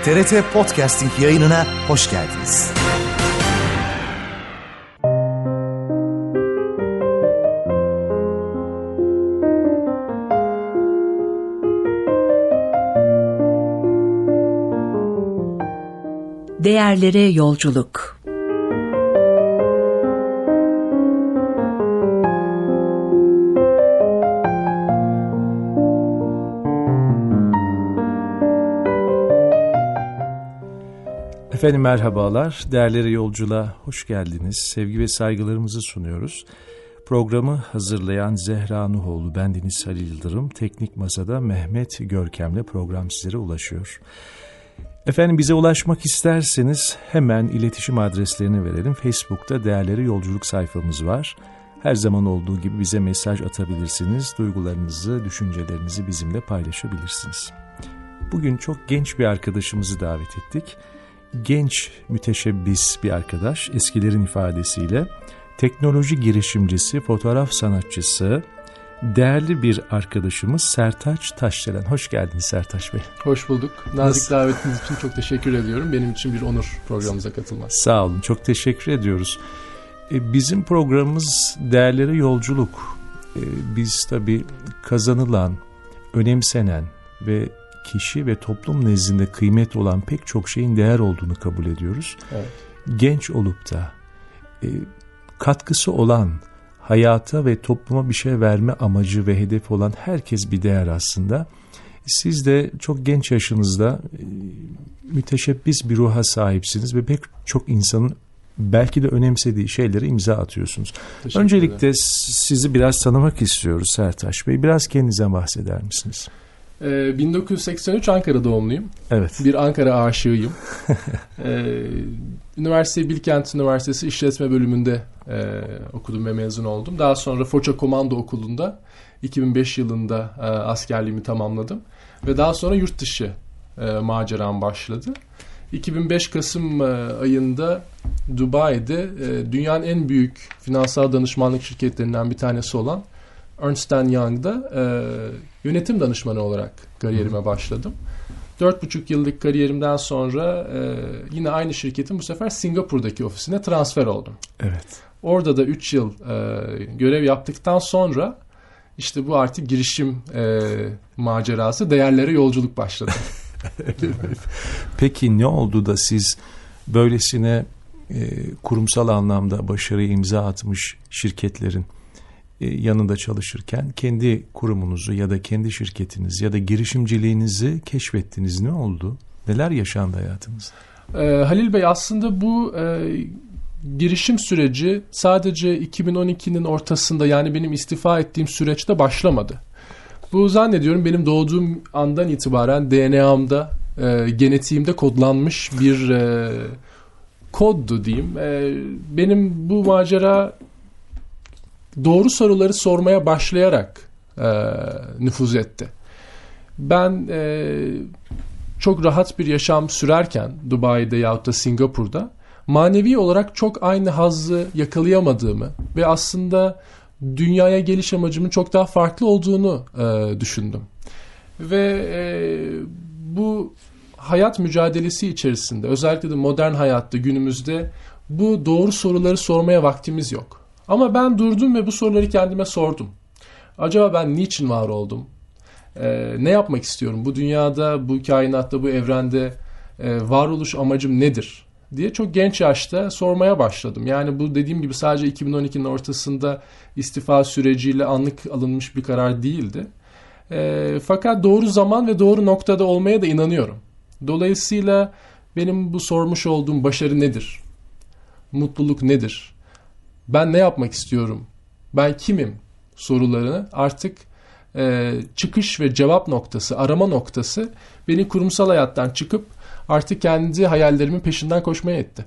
TRT Podcasting yayınına hoş geldiniz. Değerlere yolculuk. Efendim merhabalar, değerlere yolculuğa hoş geldiniz. Sevgi ve saygılarımızı sunuyoruz. Programı hazırlayan Zehra Nuhoğlu, bendeniz Halil Yıldırım, teknik masada Mehmet Görkem'le program sizlere ulaşıyor. Efendim bize ulaşmak isterseniz hemen iletişim adreslerini verelim. Facebook'ta Değerlere Yolculuk sayfamız var. Her zaman olduğu gibi bize mesaj atabilirsiniz. Duygularınızı, düşüncelerinizi bizimle paylaşabilirsiniz. Bugün çok genç bir arkadaşımızı davet ettik. Genç, müteşebbis bir arkadaş, eskilerin ifadesiyle teknoloji girişimcisi, fotoğraf sanatçısı, değerli bir arkadaşımız Sertaç Taşdelen. Hoş geldiniz Sertaç Bey. Hoş bulduk. Nazik davetiniz için çok teşekkür ediyorum. Benim için bir onur programımıza katılmak. Sağ olun, çok teşekkür ediyoruz. Bizim programımız Değerlere Yolculuk. Biz tabii kazanılan, önemsenen ve kişi ve toplum nezdinde kıymet olan pek çok şeyin değer olduğunu kabul ediyoruz. Evet. Genç olup da katkısı olan, hayata ve topluma bir şey verme amacı ve hedefi olan herkes bir değer aslında. Siz de çok genç yaşınızda müteşebbis bir ruha sahipsiniz ve pek çok insanın belki de önemsediği şeylere imza atıyorsunuz. Öncelikle sizi biraz tanımak istiyoruz Sertaç Bey. Biraz kendinizden bahseder misiniz? 1983 Ankara doğumluyum. Evet. Bir Ankara aşığıyım. Üniversiteyi Bilkent Üniversitesi İşletme Bölümünde okudum ve mezun oldum. Daha sonra Foça Komando Okulu'nda 2005 yılında askerliğimi tamamladım. Ve daha sonra yurt dışı maceram başladı. 2005 Kasım ayında Dubai'de dünyanın en büyük finansal danışmanlık şirketlerinden bir tanesi olan Ernst & Young'da yönetim danışmanı olarak kariyerime başladım. 4,5 yıllık kariyerimden sonra yine aynı şirketin bu sefer Singapur'daki ofisine transfer oldum. Evet. Orada da 3 yıl görev yaptıktan sonra işte bu artık girişim macerası, değerlere yolculuk başladı. Peki ne oldu da siz böylesine kurumsal anlamda başarıya imza atmış şirketlerin yanında çalışırken kendi kurumunuzu ya da kendi şirketinizi ya da girişimciliğinizi keşfettiniz? Ne oldu? Neler yaşandı hayatınızda? Halil Bey, aslında bu girişim süreci sadece 2012'nin ortasında, yani benim istifa ettiğim süreçte başlamadı. Bu zannediyorum benim doğduğum andan itibaren DNA'mda, genetiğimde kodlanmış bir koddu diyeyim. Benim bu macera doğru soruları sormaya başlayarak nüfuz etti. Ben çok rahat bir yaşam sürerken Dubai'de yahut da Singapur'da manevi olarak çok aynı hazzı yakalayamadığımı ve aslında dünyaya geliş amacımın çok daha farklı olduğunu düşündüm. Ve bu hayat mücadelesi içerisinde, özellikle de modern hayatta günümüzde bu doğru soruları sormaya vaktimiz yok. Ama ben durdum ve bu soruları kendime sordum. Acaba ben niçin var oldum? Ne yapmak istiyorum? Bu dünyada, bu kainatta, bu evrende varoluş amacım nedir? Diye çok genç yaşta sormaya başladım. Yani bu dediğim gibi sadece 2012'nin ortasında istifa süreciyle anlık alınmış bir karar değildi. Fakat doğru zaman ve doğru noktada olmaya da inanıyorum. Dolayısıyla benim bu sormuş olduğum başarı nedir? Mutluluk nedir? Ben ne yapmak istiyorum? Ben kimim? Sorularını artık çıkış ve cevap noktası, arama noktası beni kurumsal hayattan çıkıp artık kendi hayallerimin peşinden koşmaya itti.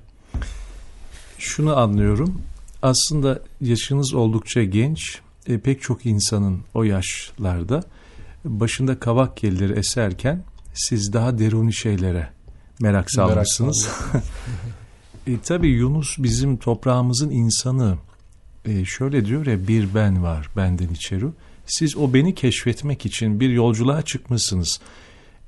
Şunu anlıyorum. Aslında yaşınız oldukça genç. Pek çok insanın o yaşlarda başında kavak yelleri eserken siz daha deruni şeylere merak salmışsınız. Tabii Yunus bizim toprağımızın insanı. Şöyle diyor ya, bir ben var benden içeri. Siz o beni keşfetmek için bir yolculuğa çıkmışsınız.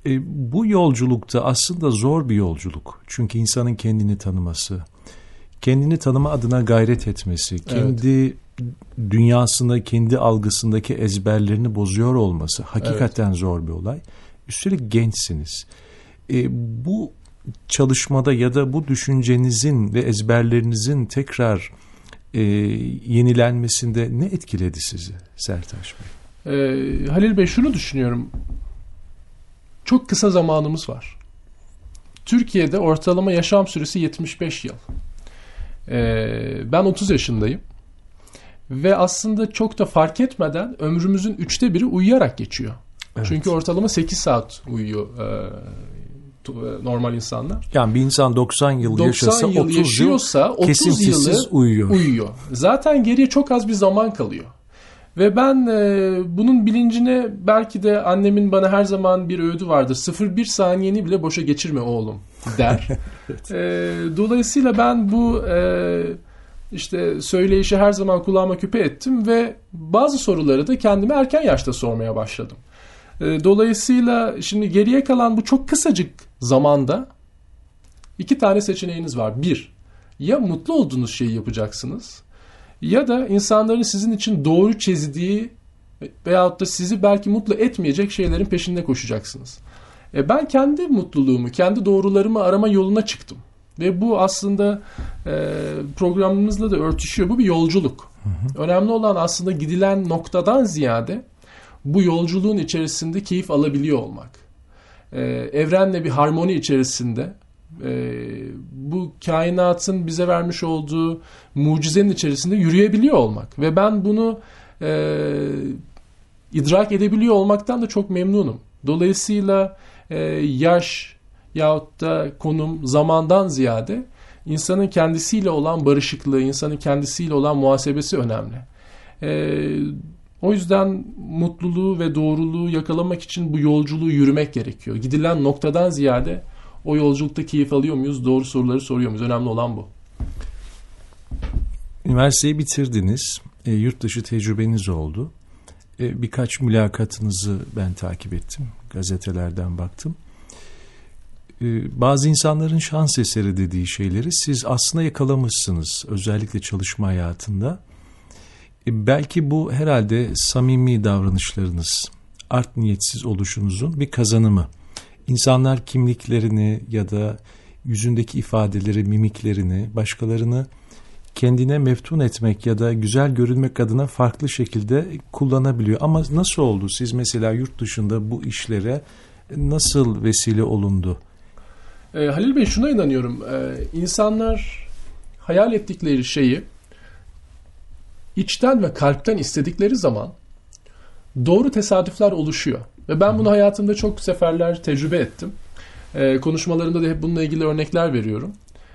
Bu yolculukta aslında zor bir yolculuk. Çünkü insanın kendini tanıması, kendini tanıma adına gayret etmesi, kendi dünyasında, kendi algısındaki ezberlerini bozuyor olması hakikaten zor bir olay. Üstelik gençsiniz. Bu çalışmada ya da bu düşüncenizin ve ezberlerinizin tekrar yenilenmesinde ne etkiledi sizi Sertaç Bey? Halil Bey, şunu düşünüyorum. Çok kısa zamanımız var. Türkiye'de ortalama yaşam süresi 75 yıl. Ben 30 yaşındayım. Ve aslında çok da fark etmeden ömrümüzün 1/3 uyuyarak geçiyor. Evet. Çünkü ortalama 8 saat uyuyor normal insanlar. Yani bir insan 90 yıl yaşasa 30 yıl kesintisiz uyuyor. Zaten geriye çok az bir zaman kalıyor. Ve ben bunun bilincine, belki de annemin bana her zaman bir öğüdü vardır. 0,1 saniyeni bile boşa geçirme oğlum der. Evet. Dolayısıyla ben bu söyleyişi her zaman kulağıma küpe ettim ve bazı soruları da kendime erken yaşta sormaya başladım. Dolayısıyla şimdi geriye kalan bu çok kısacık zamanda 2 tane seçeneğiniz var. 1, ya mutlu olduğunuz şeyi yapacaksınız ya da insanların sizin için doğru çizdiği veyahut da sizi belki mutlu etmeyecek şeylerin peşinde koşacaksınız. Ben kendi mutluluğumu, kendi doğrularımı arama yoluna çıktım. Ve bu aslında programımızla da örtüşüyor. Bu bir yolculuk. Önemli olan aslında gidilen noktadan ziyade bu yolculuğun içerisinde keyif alabiliyor olmak. Evrenle bir harmoni içerisinde, bu kainatın bize vermiş olduğu mucizenin içerisinde yürüyebiliyor olmak. Ve ben bunu idrak edebiliyor olmaktan da çok memnunum. Dolayısıyla yaş yahut da konum, zamandan ziyade insanın kendisiyle olan barışıklığı, insanın kendisiyle olan muhasebesi önemli. O yüzden mutluluğu ve doğruluğu yakalamak için bu yolculuğu yürümek gerekiyor. Gidilen noktadan ziyade o yolculukta keyif alıyor muyuz, doğru soruları soruyor muyuz? Önemli olan bu. Üniversiteyi bitirdiniz, yurt dışı tecrübeniz oldu. Birkaç mülakatınızı ben takip ettim, gazetelerden baktım. Bazı insanların şans eseri dediği şeyleri siz aslında yakalamışsınız, özellikle çalışma hayatında. Belki bu herhalde samimi davranışlarınız, art niyetsiz oluşunuzun bir kazanımı. İnsanlar kimliklerini ya da yüzündeki ifadeleri, mimiklerini, başkalarını kendine meftun etmek ya da güzel görünmek adına farklı şekilde kullanabiliyor. Ama nasıl oldu? Siz mesela yurt dışında bu işlere nasıl vesile olundu? Halil Bey, şuna inanıyorum. İnsanlar hayal ettikleri şeyi içten ve kalpten istedikleri zaman doğru tesadüfler oluşuyor. Ve ben bunu hayatımda çok seferler tecrübe ettim. Konuşmalarımda da hep bununla ilgili örnekler veriyorum.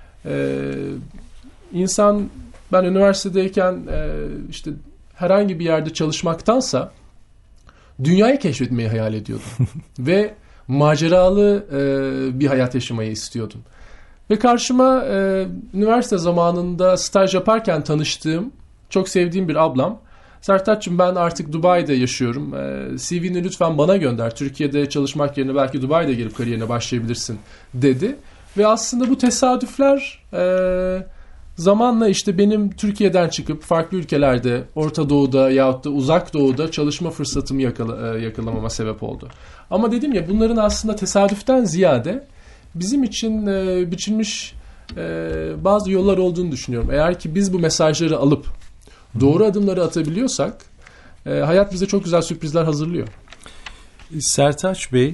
Ben üniversitedeyken herhangi bir yerde çalışmaktansa dünyayı keşfetmeyi hayal ediyordum. Ve maceralı bir hayat yaşamayı istiyordum. Ve karşıma üniversite zamanında staj yaparken tanıştığım, çok sevdiğim bir ablam, Sertaç'cığım ben artık Dubai'de yaşıyorum. CV'ni lütfen bana gönder. Türkiye'de çalışmak yerine belki Dubai'de gelip kariyerine başlayabilirsin dedi. Ve aslında bu tesadüfler zamanla benim Türkiye'den çıkıp farklı ülkelerde, Orta Doğu'da yahut da Uzak Doğu'da çalışma fırsatımı yakalamama sebep oldu. Ama dedim ya, bunların aslında tesadüften ziyade bizim için biçilmiş bazı yollar olduğunu düşünüyorum. Eğer ki biz bu mesajları alıp doğru adımları atabiliyorsak hayat bize çok güzel sürprizler hazırlıyor. Sertaç Bey,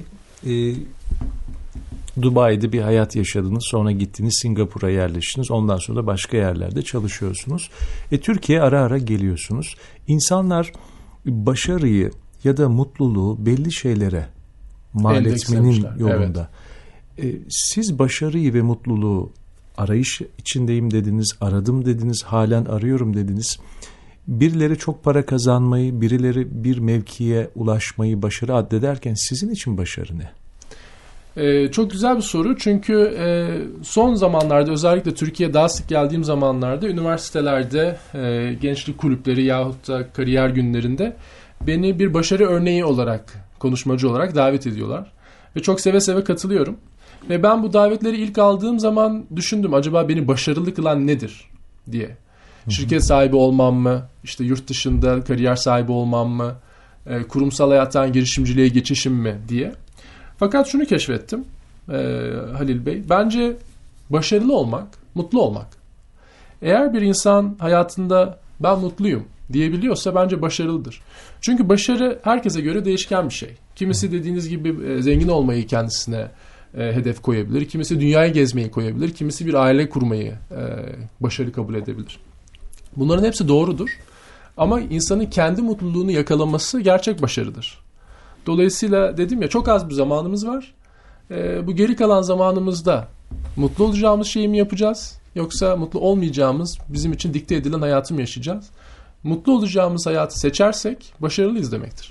Dubai'de bir hayat yaşadınız, sonra gittiniz Singapur'a yerleştiniz, ondan sonra da başka yerlerde çalışıyorsunuz. Türkiye'ye ara ara geliyorsunuz. İnsanlar başarıyı ya da mutluluğu belli şeylere mal etmenin yolunda. Evet. Siz başarıyı ve mutluluğu arayış içindeyim dediniz, aradım dediniz, halen arıyorum dediniz. Birileri çok para kazanmayı, birileri bir mevkiye ulaşmayı başarı addederken sizin için başarı ne? Çok güzel bir soru, çünkü son zamanlarda, özellikle Türkiye'ye daha sık geldiğim zamanlarda üniversitelerde, gençlik kulüpleri yahut da kariyer günlerinde beni bir başarı örneği olarak, konuşmacı olarak davet ediyorlar. Ve çok seve seve katılıyorum. Ve ben bu davetleri ilk aldığım zaman düşündüm, acaba beni başarılı kılan nedir diye. Şirket sahibi olmam mı? İşte yurt dışında kariyer sahibi olmam mı? Kurumsal hayattan girişimciliğe geçişim mi diye. Fakat şunu keşfettim Halil Bey. Bence başarılı olmak, mutlu olmak. Eğer bir insan hayatında ben mutluyum diyebiliyorsa bence başarılıdır. Çünkü başarı herkese göre değişken bir şey. Kimisi dediğiniz gibi zengin olmayı kendisine hedef koyabilir. Kimisi dünyayı gezmeyi koyabilir. Kimisi bir aile kurmayı başarı kabul edebilir. Bunların hepsi doğrudur. Ama insanın kendi mutluluğunu yakalaması gerçek başarıdır. Dolayısıyla dedim ya, çok az bir zamanımız var. Bu geri kalan zamanımızda mutlu olacağımız şeyi mi yapacağız? Yoksa mutlu olmayacağımız, bizim için dikte edilen hayatı mı yaşayacağız? Mutlu olacağımız hayatı seçersek başarılıyız demektir.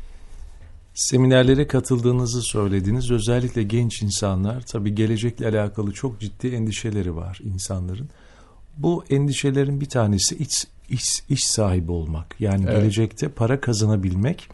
Seminerlere katıldığınızı söylediniz. Özellikle genç insanlar, tabii gelecekle alakalı çok ciddi endişeleri var insanların. Bu endişelerin bir tanesi iş sahibi olmak. Yani evet, gelecekte para kazanabilmek.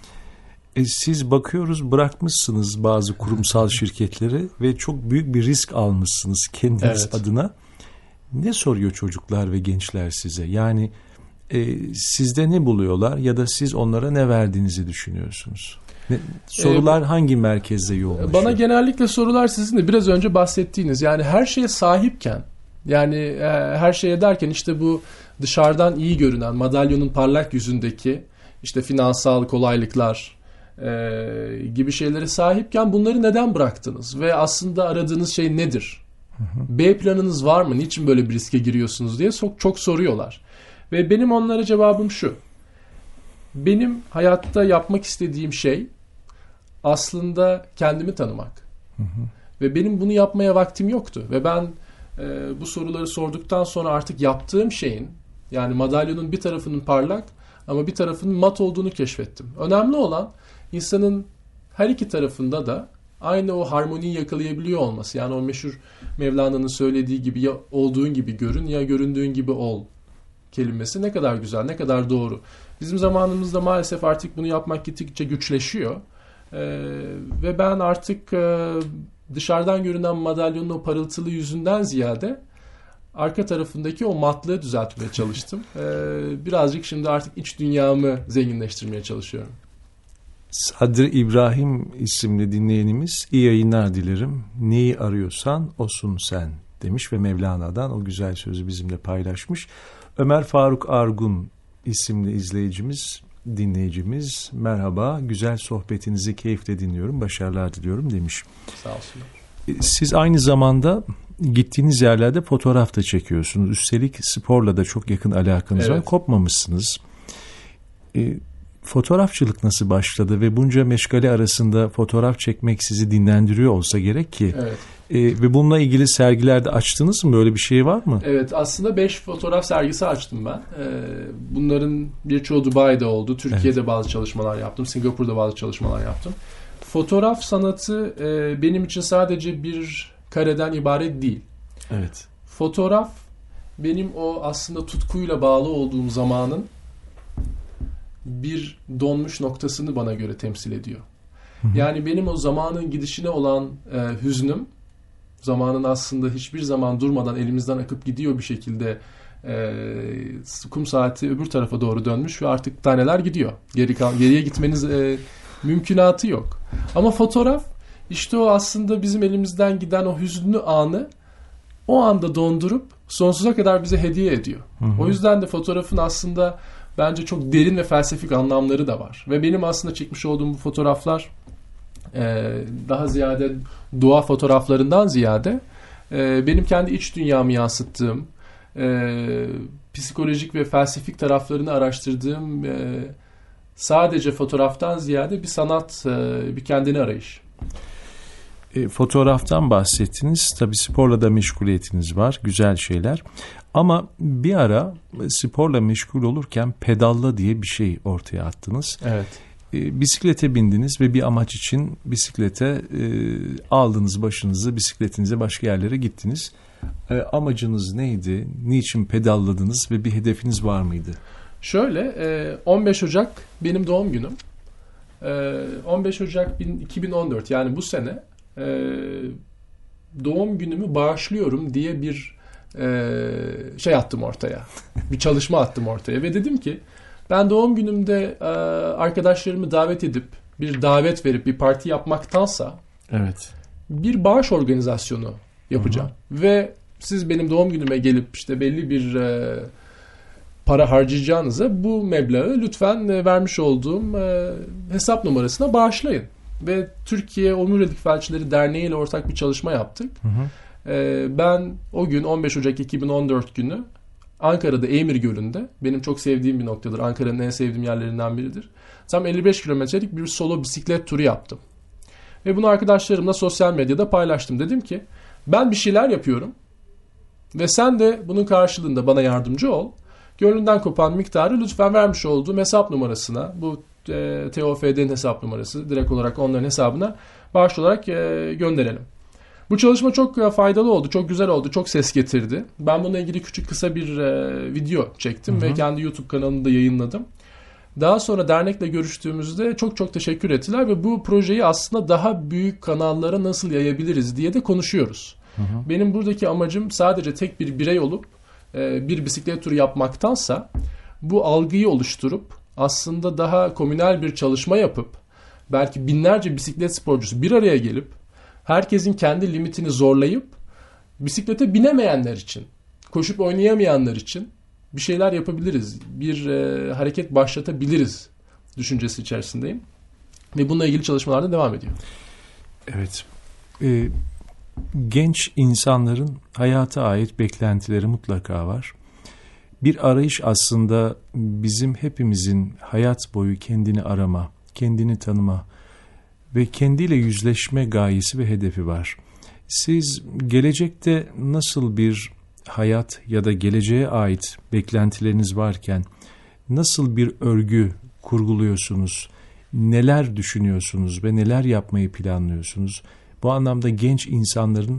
Siz bakıyoruz, bırakmışsınız bazı kurumsal şirketleri ve çok büyük bir risk almışsınız kendiniz adına. Ne soruyor çocuklar ve gençler size? Yani sizde ne buluyorlar ya da siz onlara ne verdiğinizi düşünüyorsunuz? Sorular hangi merkezde yoğunlaşıyor? Bana genellikle sorular sizin de biraz önce bahsettiğiniz, yani her şeye sahipken, yani her şeye derken işte bu dışarıdan iyi görünen madalyonun parlak yüzündeki işte finansal kolaylıklar gibi şeylere sahipken bunları neden bıraktınız ve aslında aradığınız şey nedir? B planınız var mı? Niçin böyle bir riske giriyorsunuz diye çok soruyorlar. Ve benim onlara cevabım şu: benim hayatta yapmak istediğim şey aslında kendimi tanımak. Ve benim bunu yapmaya vaktim yoktu. Ve ben bu soruları sorduktan sonra artık yaptığım şeyin, yani madalyonun bir tarafının parlak ama bir tarafının mat olduğunu keşfettim. Önemli olan insanın her iki tarafında da aynı o harmoniyi yakalayabiliyor olması. Yani o meşhur Mevlana'nın söylediği gibi, ya olduğun gibi görün ya göründüğün gibi ol kelimesi ne kadar güzel, ne kadar doğru. Bizim zamanımızda maalesef artık bunu yapmak gittikçe güçleşiyor. Ve ben artık dışarıdan görünen madalyonun o parıltılı yüzünden ziyade arka tarafındaki o matlığı düzeltmeye çalıştım. Birazcık şimdi artık iç dünyamı zenginleştirmeye çalışıyorum. Sadri İbrahim isimli dinleyenimiz, iyi yayınlar dilerim. Neyi arıyorsan osun sen demiş ve Mevlana'dan o güzel sözü bizimle paylaşmış. Ömer Faruk Argun isimli izleyicimiz, dinleyicimiz, merhaba, güzel sohbetinizi keyifle dinliyorum, başarılar diliyorum demiş. Sağ olsun. Siz aynı zamanda gittiğiniz yerlerde fotoğraf da çekiyorsunuz. Üstelik sporla da çok yakın alakanız var. Kopmamışsınız. Fotoğrafçılık nasıl başladı ve bunca meşgale arasında fotoğraf çekmek sizi dinlendiriyor olsa gerek ki. Evet. Ve bununla ilgili sergilerde açtınız mı? Böyle bir şey var mı? Evet, aslında 5 fotoğraf sergisi açtım ben. Bunların birçoğu Dubai'de oldu. Türkiye'de bazı çalışmalar yaptım. Singapur'da bazı çalışmalar yaptım. Fotoğraf sanatı benim için sadece bir kareden ibaret değil. Evet. Fotoğraf benim o aslında tutkuyla bağlı olduğum zamanın bir donmuş noktasını bana göre temsil ediyor. Yani benim o zamanın gidişine olan hüznüm, zamanın aslında hiçbir zaman durmadan elimizden akıp gidiyor bir şekilde, kum saati öbür tarafa doğru dönmüş ve artık taneler gidiyor. Geriye gitmeniz mümkünatı yok. Ama fotoğraf işte o aslında bizim elimizden giden o hüzünlü anı o anda dondurup sonsuza kadar bize hediye ediyor. O yüzden de fotoğrafın aslında bence çok derin ve felsefik anlamları da var. Ve benim aslında çekmiş olduğum bu fotoğraflar daha ziyade doğa fotoğraflarından ziyade benim kendi iç dünyamı yansıttığım, psikolojik ve felsefik taraflarını araştırdığım, sadece fotoğraftan ziyade bir sanat, bir kendini arayış. Fotoğraftan bahsettiniz. Tabii sporla da meşguliyetiniz var. Güzel şeyler. Ama bir ara sporla meşgul olurken pedalla diye bir şey ortaya attınız. Evet. Bisiklete bindiniz ve bir amaç için bisiklete aldınız başınızı, bisikletinize başka yerlere gittiniz. Amacınız neydi? Niçin pedalladınız ve bir hedefiniz var mıydı? Şöyle, 15 Ocak benim doğum günüm. 15 Ocak 2014 yani bu sene doğum günümü bağışlıyorum diye bir şey attım ortaya. Bir çalışma attım ortaya ve dedim ki ben doğum günümde arkadaşlarımı davet edip bir davet verip bir parti yapmaktansa evet, bir bağış organizasyonu yapacağım. Ve siz benim doğum günüme gelip işte belli bir para harcayacağınıza bu meblağı lütfen vermiş olduğum hesap numarasına bağışlayın. Ve Türkiye Omurilik Felçleri Derneği ile ortak bir çalışma yaptık. Ben o gün 15 Ocak 2014 günü Ankara'da Eymir Gölü'nde, benim çok sevdiğim bir noktadır. Ankara'nın en sevdiğim yerlerinden biridir. Tam 55 kilometrelik bir solo bisiklet turu yaptım. Ve bunu arkadaşlarımla sosyal medyada paylaştım. Dedim ki ben bir şeyler yapıyorum ve sen de bunun karşılığında bana yardımcı ol. Gönlünden kopan miktarı lütfen vermiş olduğum hesap numarasına, bu TOFD'nin hesap numarası, direkt olarak onların hesabına bağış olarak gönderelim. Bu çalışma çok faydalı oldu, çok güzel oldu, çok ses getirdi. Ben bununla ilgili küçük kısa bir video çektim ve kendi YouTube kanalımda yayınladım. Daha sonra dernekle görüştüğümüzde çok teşekkür ettiler ve bu projeyi aslında daha büyük kanallara nasıl yayabiliriz diye de konuşuyoruz. Benim buradaki amacım sadece tek bir birey olup bir bisiklet turu yapmaktansa bu algıyı oluşturup aslında daha komünel bir çalışma yapıp belki binlerce bisiklet sporcusu bir araya gelip herkesin kendi limitini zorlayıp bisiklete binemeyenler için, koşup oynayamayanlar için bir şeyler yapabiliriz. Bir hareket başlatabiliriz düşüncesi içerisindeyim. Ve bununla ilgili çalışmalar da devam ediyor. Evet. Genç insanların hayata ait beklentileri mutlaka var. Bir arayış aslında bizim hepimizin hayat boyu kendini arama, kendini tanıma ve kendiyle yüzleşme gayesi ve hedefi var. Siz gelecekte nasıl bir hayat ya da geleceğe ait beklentileriniz varken nasıl bir örgü kurguluyorsunuz, neler düşünüyorsunuz ve neler yapmayı planlıyorsunuz? Bu anlamda genç insanların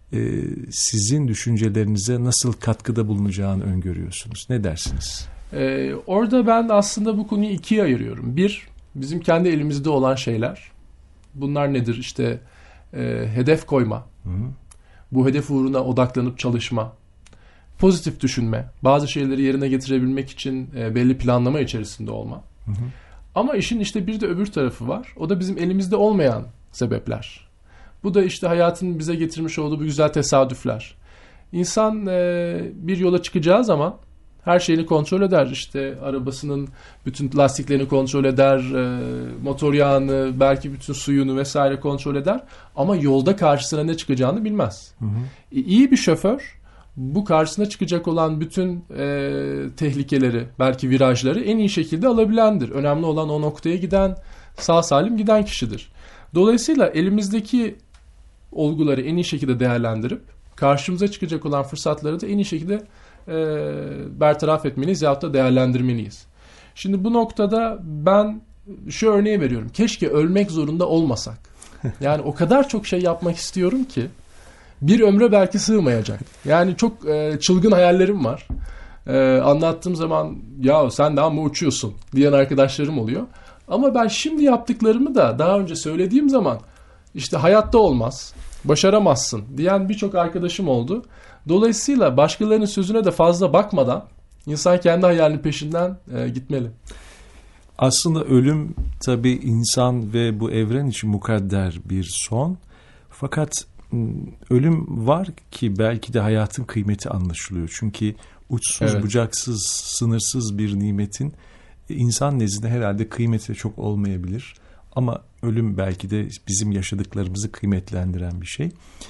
sizin düşüncelerinize nasıl katkıda bulunacağını öngörüyorsunuz? Ne dersiniz? Orada ben aslında bu konuyu ikiye ayırıyorum. Bir, bizim kendi elimizde olan şeyler. Bunlar nedir? İşte hedef koyma, bu hedef uğruna odaklanıp çalışma, pozitif düşünme, bazı şeyleri yerine getirebilmek için belli planlama içerisinde olma. Ama işin işte bir de öbür tarafı var. O da bizim elimizde olmayan sebepler. Bu da işte hayatın bize getirmiş olduğu bu güzel tesadüfler. İnsan bir yola çıkacağı zaman her şeyini kontrol eder. İşte arabasının bütün lastiklerini kontrol eder, motor yağını, belki bütün suyunu vesaire kontrol eder. Ama yolda karşısına ne çıkacağını bilmez. İyi bir şoför bu karşısına çıkacak olan bütün tehlikeleri, belki virajları en iyi şekilde alabilendir. Önemli olan o noktaya giden, sağ salim giden kişidir. Dolayısıyla elimizdeki olguları en iyi şekilde değerlendirip karşımıza çıkacak olan fırsatları da en iyi şekilde bertaraf etmeliyiz yahut da değerlendirmeliyiz. Şimdi bu noktada ben şu örneği veriyorum. Keşke ölmek zorunda olmasak. Yani o kadar çok şey yapmak istiyorum ki bir ömre belki sığmayacak. Yani çok çılgın hayallerim var. Anlattığım zaman ya sen daha mı uçuyorsun diyen arkadaşlarım oluyor. Ama ben şimdi yaptıklarımı da daha önce söylediğim zaman işte hayatta olmaz, başaramazsın diyen birçok arkadaşım oldu. Dolayısıyla başkalarının sözüne de fazla bakmadan insan kendi hayalinin peşinden gitmeli. Aslında ölüm tabii insan ve bu evren için mukadder bir son. Fakat ölüm var ki belki de hayatın kıymeti anlaşılıyor. Çünkü uçsuz bucaksız, sınırsız bir nimetin insan nezdinde herhalde kıymeti çok olmayabilir. Ama ölüm belki de bizim yaşadıklarımızı kıymetlendiren bir şey.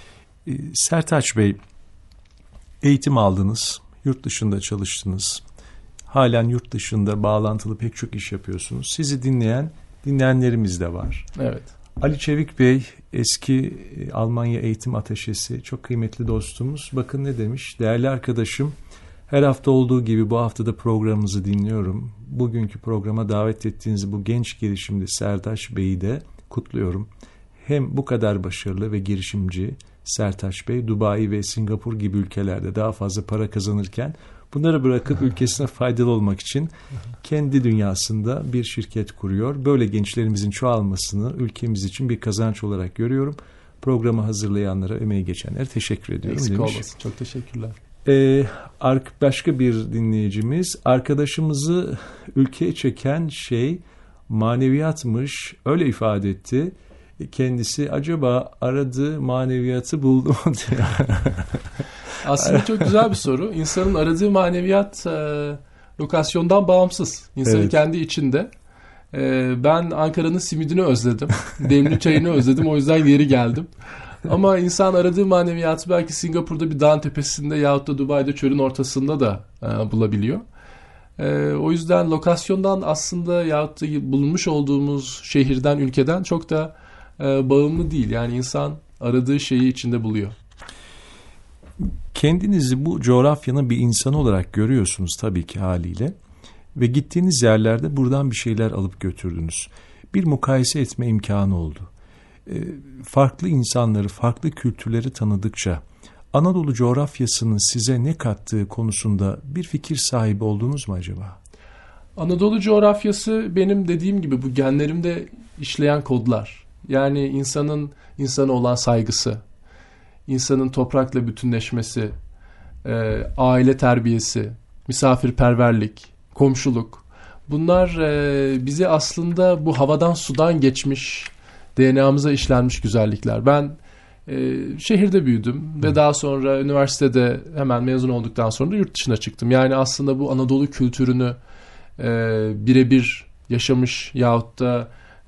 Sertaç Bey, eğitim aldınız, yurt dışında çalıştınız. Halen yurt dışında bağlantılı pek çok iş yapıyorsunuz. Sizi dinleyenlerimiz de var. Evet. Ali Çevik Bey, eski Almanya eğitim ateşesi, çok kıymetli dostumuz. Bakın ne demiş, değerli arkadaşım, her hafta olduğu gibi bu haftada programımızı dinliyorum. Bugünkü programa davet ettiğiniz bu genç girişimci Sertaç Bey'i de kutluyorum. Hem bu kadar başarılı ve girişimci Sertaç Bey, Dubai ve Singapur gibi ülkelerde daha fazla para kazanırken Bunları bırakıp ülkesine faydalı olmak için kendi dünyasında bir şirket kuruyor. Böyle gençlerimizin çoğalmasını ülkemiz için bir kazanç olarak görüyorum. Programı hazırlayanlara, emeği geçenlere teşekkür ediyorum Eksik demiş. olmasın. Çok teşekkürler. Başka bir dinleyicimiz, arkadaşımızı ülkeye çeken şey maneviyatmış, öyle ifade etti. Kendisi acaba aradığı maneviyatı buldu mu diyor. Aslında çok güzel bir soru. İnsanın aradığı maneviyat lokasyondan bağımsız. İnsanın kendi içinde. Ben Ankara'nın simidini özledim. Demli çayını özledim. O yüzden geri geldim. Ama insan aradığı maneviyatı belki Singapur'da bir dağın tepesinde yahut da Dubai'de çölün ortasında da bulabiliyor. O yüzden lokasyondan aslında yahut da bulunmuş olduğumuz şehirden, ülkeden çok da bağımlı değil. Yani insan aradığı şeyi içinde buluyor. Kendinizi bu coğrafyanın bir insanı olarak görüyorsunuz tabii ki haliyle. Ve gittiğiniz yerlerde buradan bir şeyler alıp götürdünüz. Bir mukayese etme imkanı oldu. Farklı insanları, farklı kültürleri tanıdıkça Anadolu coğrafyasının size ne kattığı konusunda bir fikir sahibi oldunuz mu acaba? Anadolu coğrafyası benim dediğim gibi bu genlerimde işleyen kodlar. Yani insanın insana olan saygısı, insanın toprakla bütünleşmesi, aile terbiyesi, misafirperverlik, komşuluk. Bunlar bizi aslında bu havadan sudan geçmiş, DNA'mıza işlenmiş güzellikler. Ben şehirde büyüdüm ve daha sonra üniversitede hemen mezun olduktan sonra da yurt dışına çıktım. Yani aslında bu Anadolu kültürünü birebir yaşamış yahut da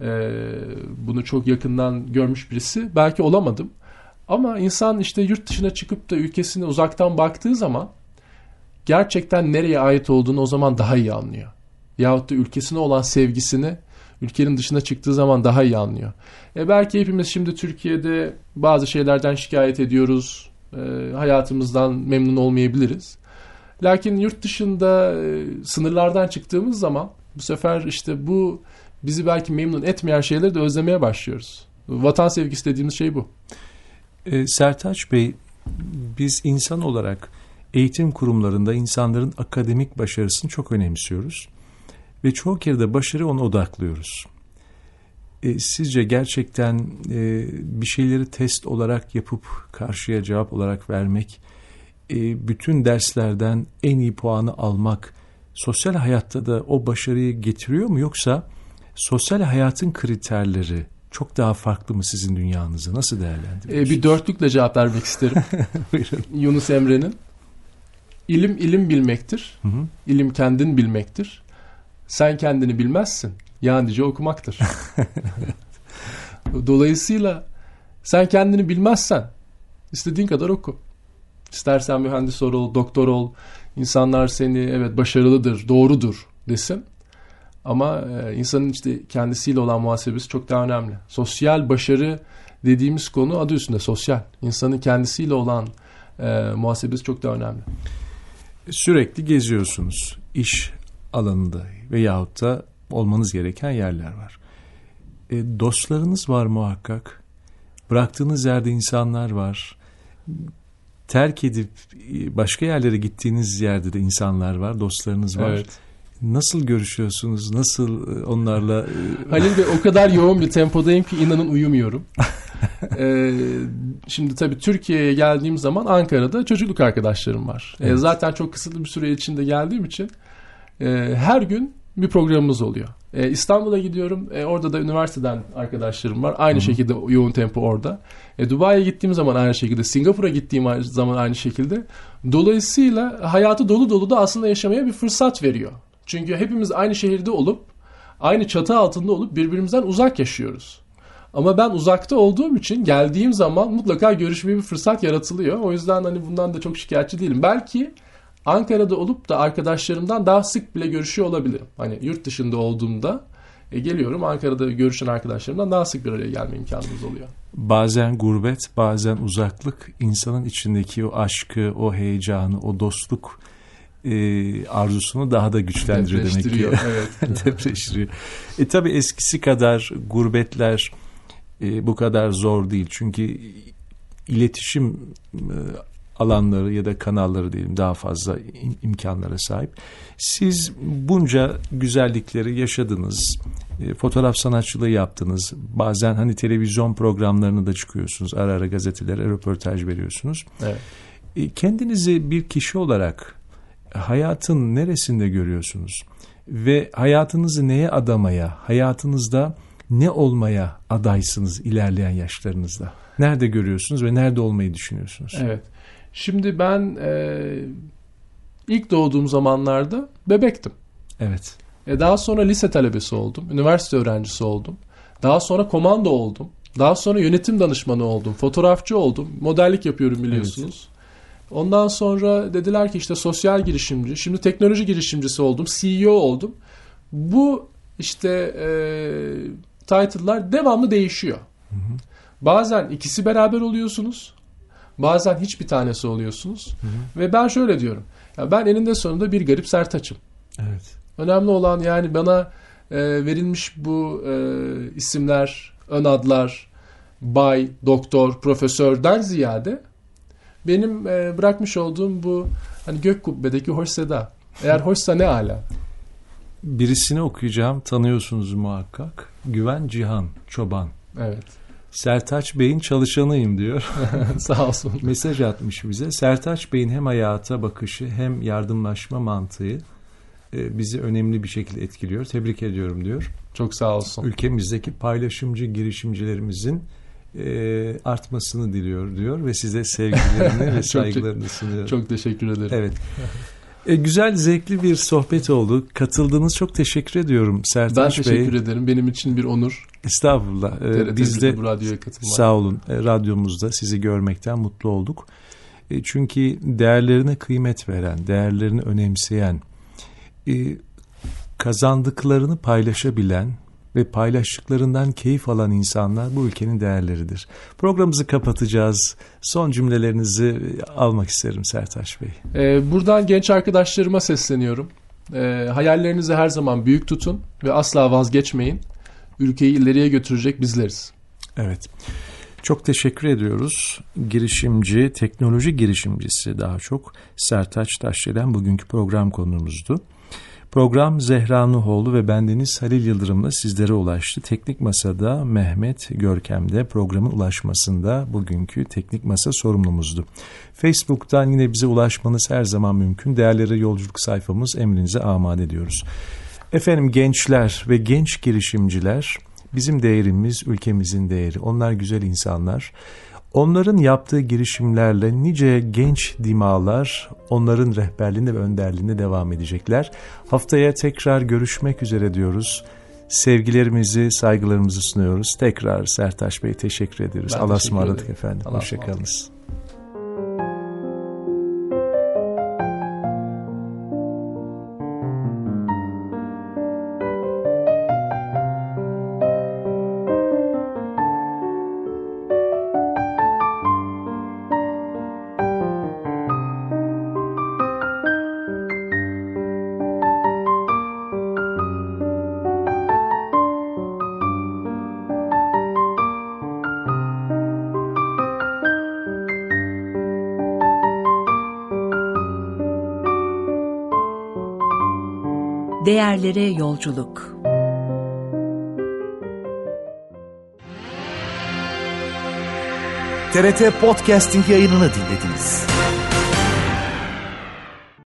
bunu çok yakından görmüş birisi belki olamadım. Ama insan işte yurt dışına çıkıp da ülkesine uzaktan baktığı zaman gerçekten nereye ait olduğunu o zaman daha iyi anlıyor. Yahut da ülkesine olan sevgisini ülkenin dışına çıktığı zaman daha iyi anlıyor. Belki hepimiz şimdi Türkiye'de bazı şeylerden şikayet ediyoruz. Hayatımızdan memnun olmayabiliriz. Lakin yurt dışında sınırlardan çıktığımız zaman bu sefer işte bu bizi belki memnun etmeyen şeyleri de özlemeye başlıyoruz. Vatan sevgisi dediğimiz şey bu. Sertaç Bey, biz insan olarak eğitim kurumlarında insanların akademik başarısını çok önemsiyoruz. Ve çoğu kere de başarı ona odaklıyoruz. Sizce gerçekten bir şeyleri test olarak yapıp karşıya cevap olarak vermek, bütün derslerden en iyi puanı almak, sosyal hayatta da o başarıyı getiriyor mu? Yoksa sosyal hayatın kriterleri çok daha farklı mı sizin dünyanızda? Nasıl değerlendiriyorsunuz? Bir dörtlükle cevap vermek isterim. Yunus Emre'nin. İlim bilmektir. Hı hı. İlim kendin bilmektir. Sen kendini bilmezsin. Yalnızca okumaktır. Dolayısıyla sen kendini bilmezsen istediğin kadar oku. İstersen mühendis ol, doktor ol. İnsanlar seni evet başarılıdır, doğrudur desin. Ama insanın işte kendisiyle olan muhasebesi çok daha önemli. Sosyal başarı dediğimiz konu adı üstünde sosyal. İnsanın kendisiyle olan muhasebesi çok daha önemli. Sürekli geziyorsunuz. İş alanında veyahut da olmanız gereken yerler var. Dostlarınız var muhakkak. Bıraktığınız yerde insanlar var. Terk edip başka yerlere gittiğiniz yerde de insanlar var, dostlarınız var. Evet. Nasıl görüşüyorsunuz? Nasıl onlarla? Halil Bey, o kadar yoğun bir tempodayım ki inanın uyumuyorum. Şimdi tabii Türkiye'ye geldiğim zaman Ankara'da çocukluk arkadaşlarım var. Evet. Zaten çok kısıtlı bir süre içinde geldiğim için her gün bir programımız oluyor. İstanbul'a gidiyorum. Orada da üniversiteden arkadaşlarım var. Aynı şekilde yoğun tempo orada. Dubai'ye gittiğim zaman aynı şekilde. Singapur'a gittiğim zaman aynı şekilde. Dolayısıyla hayatı dolu dolu da aslında yaşamaya bir fırsat veriyor. Çünkü hepimiz aynı şehirde olup, aynı çatı altında olup birbirimizden uzak yaşıyoruz. Ama ben uzakta olduğum için geldiğim zaman mutlaka görüşmeye bir fırsat yaratılıyor. O yüzden hani bundan da çok şikayetçi değilim. Belki Ankara'da olup da arkadaşlarımdan daha sık bile görüşüyor olabilirim. Hani yurt dışında olduğumda geliyorum, Ankara'da görüşen arkadaşlarımdan daha sık bir araya gelme imkanımız oluyor. Bazen gurbet, bazen uzaklık insanın içindeki o aşkı, o heyecanı, o dostluk arzusunu daha da güçlendiriyor demek ki. Evet. Depreştiriyor. Tabii eskisi kadar gurbetler bu kadar zor değil. Çünkü iletişim alanları ya da kanalları diyelim, daha fazla imkanlara sahip. Siz bunca güzellikleri yaşadınız, fotoğraf sanatçılığı yaptınız, bazen hani televizyon programlarına da çıkıyorsunuz, ara ara gazetelere röportaj veriyorsunuz. Evet. Kendinizi bir kişi olarak hayatın neresinde görüyorsunuz ve hayatınızı neye adamaya, hayatınızda ne olmaya adaysınız ilerleyen yaşlarınızda? Nerede görüyorsunuz ve nerede olmayı düşünüyorsunuz? Evet. Şimdi ben ilk doğduğum zamanlarda bebektim. Evet. Daha sonra lise talebesi oldum. Üniversite öğrencisi oldum. Daha sonra komando oldum. Daha sonra yönetim danışmanı oldum. Fotoğrafçı oldum. Modellik yapıyorum biliyorsunuz. Evet. Ondan sonra dediler ki işte sosyal girişimci. Şimdi teknoloji girişimcisi oldum. CEO oldum. Bu işte title'lar devamlı değişiyor. Hı hı. Bazen ikisi beraber oluyorsunuz. Bazen hiçbir tanesi oluyorsunuz. Hı hı. Ve ben şöyle diyorum. Ya ben eninde sonunda bir garip Sertaç'ım. Evet. Önemli olan yani bana verilmiş bu isimler, ön adlar, bay, doktor, profesörden ziyade benim bırakmış olduğum bu hani gök kubbedeki hoş seda. Eğer hoşsa ne ala. Birisini okuyacağım, tanıyorsunuz muhakkak. Güven Cihan Çoban. Evet. Sertaç Bey'in çalışanıyım diyor. Sağ olsun. Mesaj atmış bize. Sertaç Bey'in hem hayata bakışı hem yardımlaşma mantığı bizi önemli bir şekilde etkiliyor. Tebrik ediyorum diyor. Çok sağ olsun. Ülkemizdeki paylaşımcı girişimcilerimizin artmasını diliyor diyor ve size sevgilerini ve saygılarını sunuyor. Çok teşekkür ederim. Evet. Güzel, zevkli bir sohbet oldu. Katıldığınız çok teşekkür ediyorum Sertaç Bey. Ben teşekkür ederim. Benim için bir onur. Estağfurullah. Biz de bu radyoya katılmak. Sağ olun. Radyomuzda sizi görmekten mutlu olduk. Çünkü değerlerine kıymet veren, değerlerini önemseyen, kazandıklarını paylaşabilen ve paylaştıklarından keyif alan insanlar bu ülkenin değerleridir. Programımızı kapatacağız. Son cümlelerinizi almak isterim Sertaç Bey. Buradan genç arkadaşlarıma sesleniyorum. Hayallerinizi her zaman büyük tutun ve asla vazgeçmeyin. Ülkeyi ileriye götürecek bizleriz. Evet. Çok teşekkür ediyoruz. Girişimci, teknoloji girişimcisi daha çok Sertaç Taşdelen bugünkü program konuğumuzdu. Program Zehra Nuhoğlu ve bendeniz Halil Yıldırım'la sizlere ulaştı. Teknik Masa'da Mehmet Görkem de programın ulaşmasında bugünkü Teknik Masa sorumlumuzdu. Facebook'tan yine bize ulaşmanız her zaman mümkün. Değerlere Yolculuk sayfamız emrinize amade ediyoruz. Efendim, gençler ve genç girişimciler bizim değerimiz, ülkemizin değeri. Onlar güzel insanlar. Onların yaptığı girişimlerle nice genç dimağlar onların rehberliğinde ve önderliğinde devam edecekler. Haftaya tekrar görüşmek üzere diyoruz. Sevgilerimizi, saygılarımızı sunuyoruz. Tekrar Sertaç Bey teşekkür ediyoruz. Allah'a ısmarladık efendim. Hoşçakalınız. Değerlere yolculuk. TRT Podcasting yayınını dinlediniz.